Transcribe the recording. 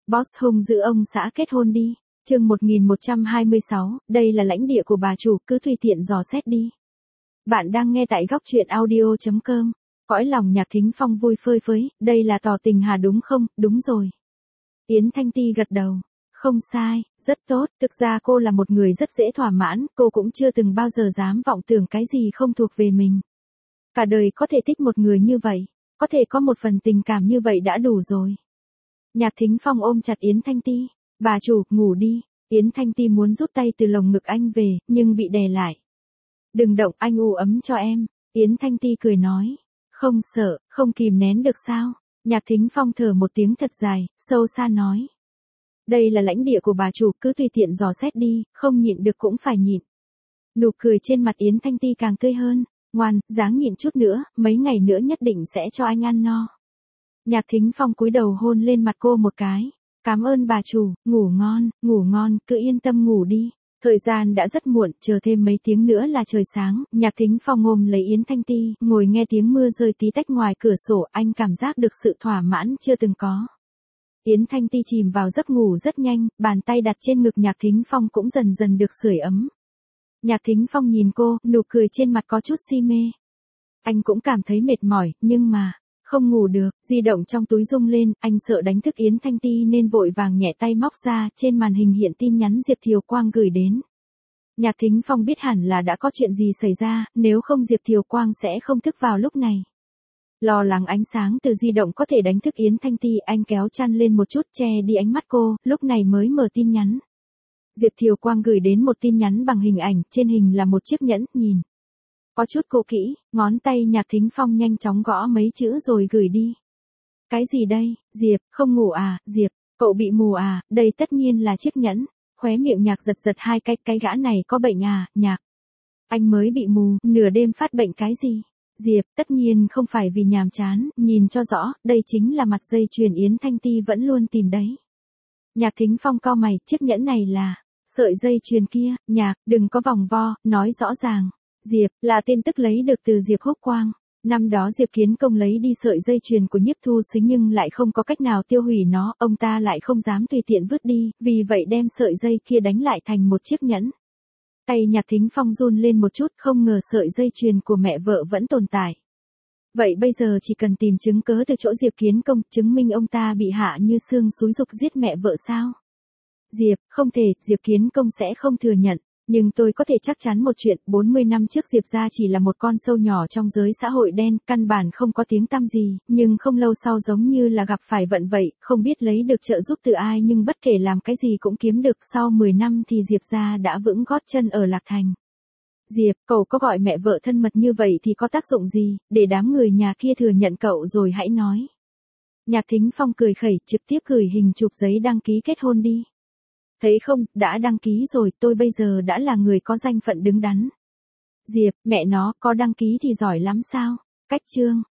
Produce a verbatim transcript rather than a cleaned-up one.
Boss hung giữ ông xã kết hôn đi. Chương một nghìn một trăm hai mươi sáu, đây là lãnh địa của bà chủ, cứ tùy tiện dò xét đi. Bạn đang nghe tại góc truyện audio chấm com. Cõi lòng Nhạc Thính Phong vui phơi phới, đây là tỏ tình hà đúng không? Đúng rồi. Yến Thanh Ti gật đầu. Không sai, rất tốt, thực ra cô là một người rất dễ thỏa mãn, cô cũng chưa từng bao giờ dám vọng tưởng cái gì không thuộc về mình. Cả đời có thể thích một người như vậy, có thể có một phần tình cảm như vậy đã đủ rồi. Nhạc Thính Phong ôm chặt Yến Thanh Ti. Bà chủ, ngủ đi. Yến Thanh Ti muốn rút tay từ lồng ngực anh về, nhưng bị đè lại. Đừng động, anh u ấm cho em. Yến Thanh Ti cười nói. Không sợ, không kìm nén được sao? Nhạc Thính Phong thở một tiếng thật dài, sâu xa nói. Đây là lãnh địa của bà chủ, cứ tùy tiện dò xét đi, không nhịn được cũng phải nhịn. Nụ cười trên mặt Yến Thanh Ti càng tươi hơn. Ngoan, ráng nhịn chút nữa, mấy ngày nữa nhất định sẽ cho anh ăn no. Nhạc Thính Phong cúi đầu hôn lên mặt cô một cái. Cảm ơn bà chủ, ngủ ngon, ngủ ngon, cứ yên tâm ngủ đi. Thời gian đã rất muộn, chờ thêm mấy tiếng nữa là trời sáng. Nhạc Thính Phong ôm lấy Yến Thanh Ti, ngồi nghe tiếng mưa rơi tí tách ngoài cửa sổ, anh cảm giác được sự thỏa mãn chưa từng có. Yến Thanh Ti chìm vào giấc ngủ rất nhanh, bàn tay đặt trên ngực Nhạc Thính Phong cũng dần dần được sưởi ấm. Nhạc Thính Phong nhìn cô, nụ cười trên mặt có chút si mê. Anh cũng cảm thấy mệt mỏi, nhưng mà, không ngủ được, di động trong túi rung lên, anh sợ đánh thức Yến Thanh Ti nên vội vàng nhẹ tay móc ra, trên màn hình hiện tin nhắn Diệp Thiều Quang gửi đến. Nhạc Thính Phong biết hẳn là đã có chuyện gì xảy ra, nếu không Diệp Thiều Quang sẽ không thức vào lúc này. Lo lắng ánh sáng từ di động có thể đánh thức Yến Thanh Ti, anh kéo chăn lên một chút che đi ánh mắt cô, lúc này mới mở tin nhắn. Diệp Thiều Quang gửi đến một tin nhắn bằng hình ảnh, trên hình là một chiếc nhẫn, nhìn. Có chút cũ kỹ, ngón tay Nhạc Thính Phong nhanh chóng gõ mấy chữ rồi gửi đi. Cái gì đây, Diệp, không ngủ à, Diệp, cậu bị mù à, đây tất nhiên là chiếc nhẫn. Khóe miệng Nhạc giật giật hai cái, cái gã này có bệnh à, Nhạc. Anh mới bị mù, nửa đêm phát bệnh cái gì? Diệp, tất nhiên không phải vì nhàm chán, nhìn cho rõ, đây chính là mặt dây chuyền Yến Thanh Ti vẫn luôn tìm đấy. Nhạc Thính Phong cau mày, chiếc nhẫn này là, sợi dây chuyền kia, Nhạc, đừng có vòng vo, nói rõ ràng. Diệp, là tin tức lấy được từ Diệp Húc Quang. Năm đó Diệp Kiến Công lấy đi sợi dây chuyền của Nhiếp Thu Sính nhưng lại không có cách nào tiêu hủy nó, ông ta lại không dám tùy tiện vứt đi, vì vậy đem sợi dây kia đánh lại thành một chiếc nhẫn. Tay Nhạc Thính Phong run lên một chút, không ngờ sợi dây chuyền của mẹ vợ vẫn tồn tại. Vậy bây giờ chỉ cần tìm chứng cớ từ chỗ Diệp Kiến Công, chứng minh ông ta bị Hạ Như Sương xúi giục giết mẹ vợ sao? Diệp, không thể, Diệp Kiến Công sẽ không thừa nhận. Nhưng tôi có thể chắc chắn một chuyện, bốn mươi năm trước Diệp gia chỉ là một con sâu nhỏ trong giới xã hội đen, căn bản không có tiếng tăm gì, nhưng không lâu sau giống như là gặp phải vận vậy, không biết lấy được trợ giúp từ ai nhưng bất kể làm cái gì cũng kiếm được, sau mười năm thì Diệp gia đã vững gót chân ở Lạc Thành. Diệp, cậu có gọi mẹ vợ thân mật như vậy thì có tác dụng gì, để đám người nhà kia thừa nhận cậu rồi hãy nói. Nhạc Thính Phong cười khẩy, trực tiếp gửi hình chụp giấy đăng ký kết hôn đi. Thấy không, đã đăng ký rồi, tôi bây giờ đã là người có danh phận đứng đắn. Diệp, mẹ nó, có đăng ký thì giỏi lắm sao? Cách chương,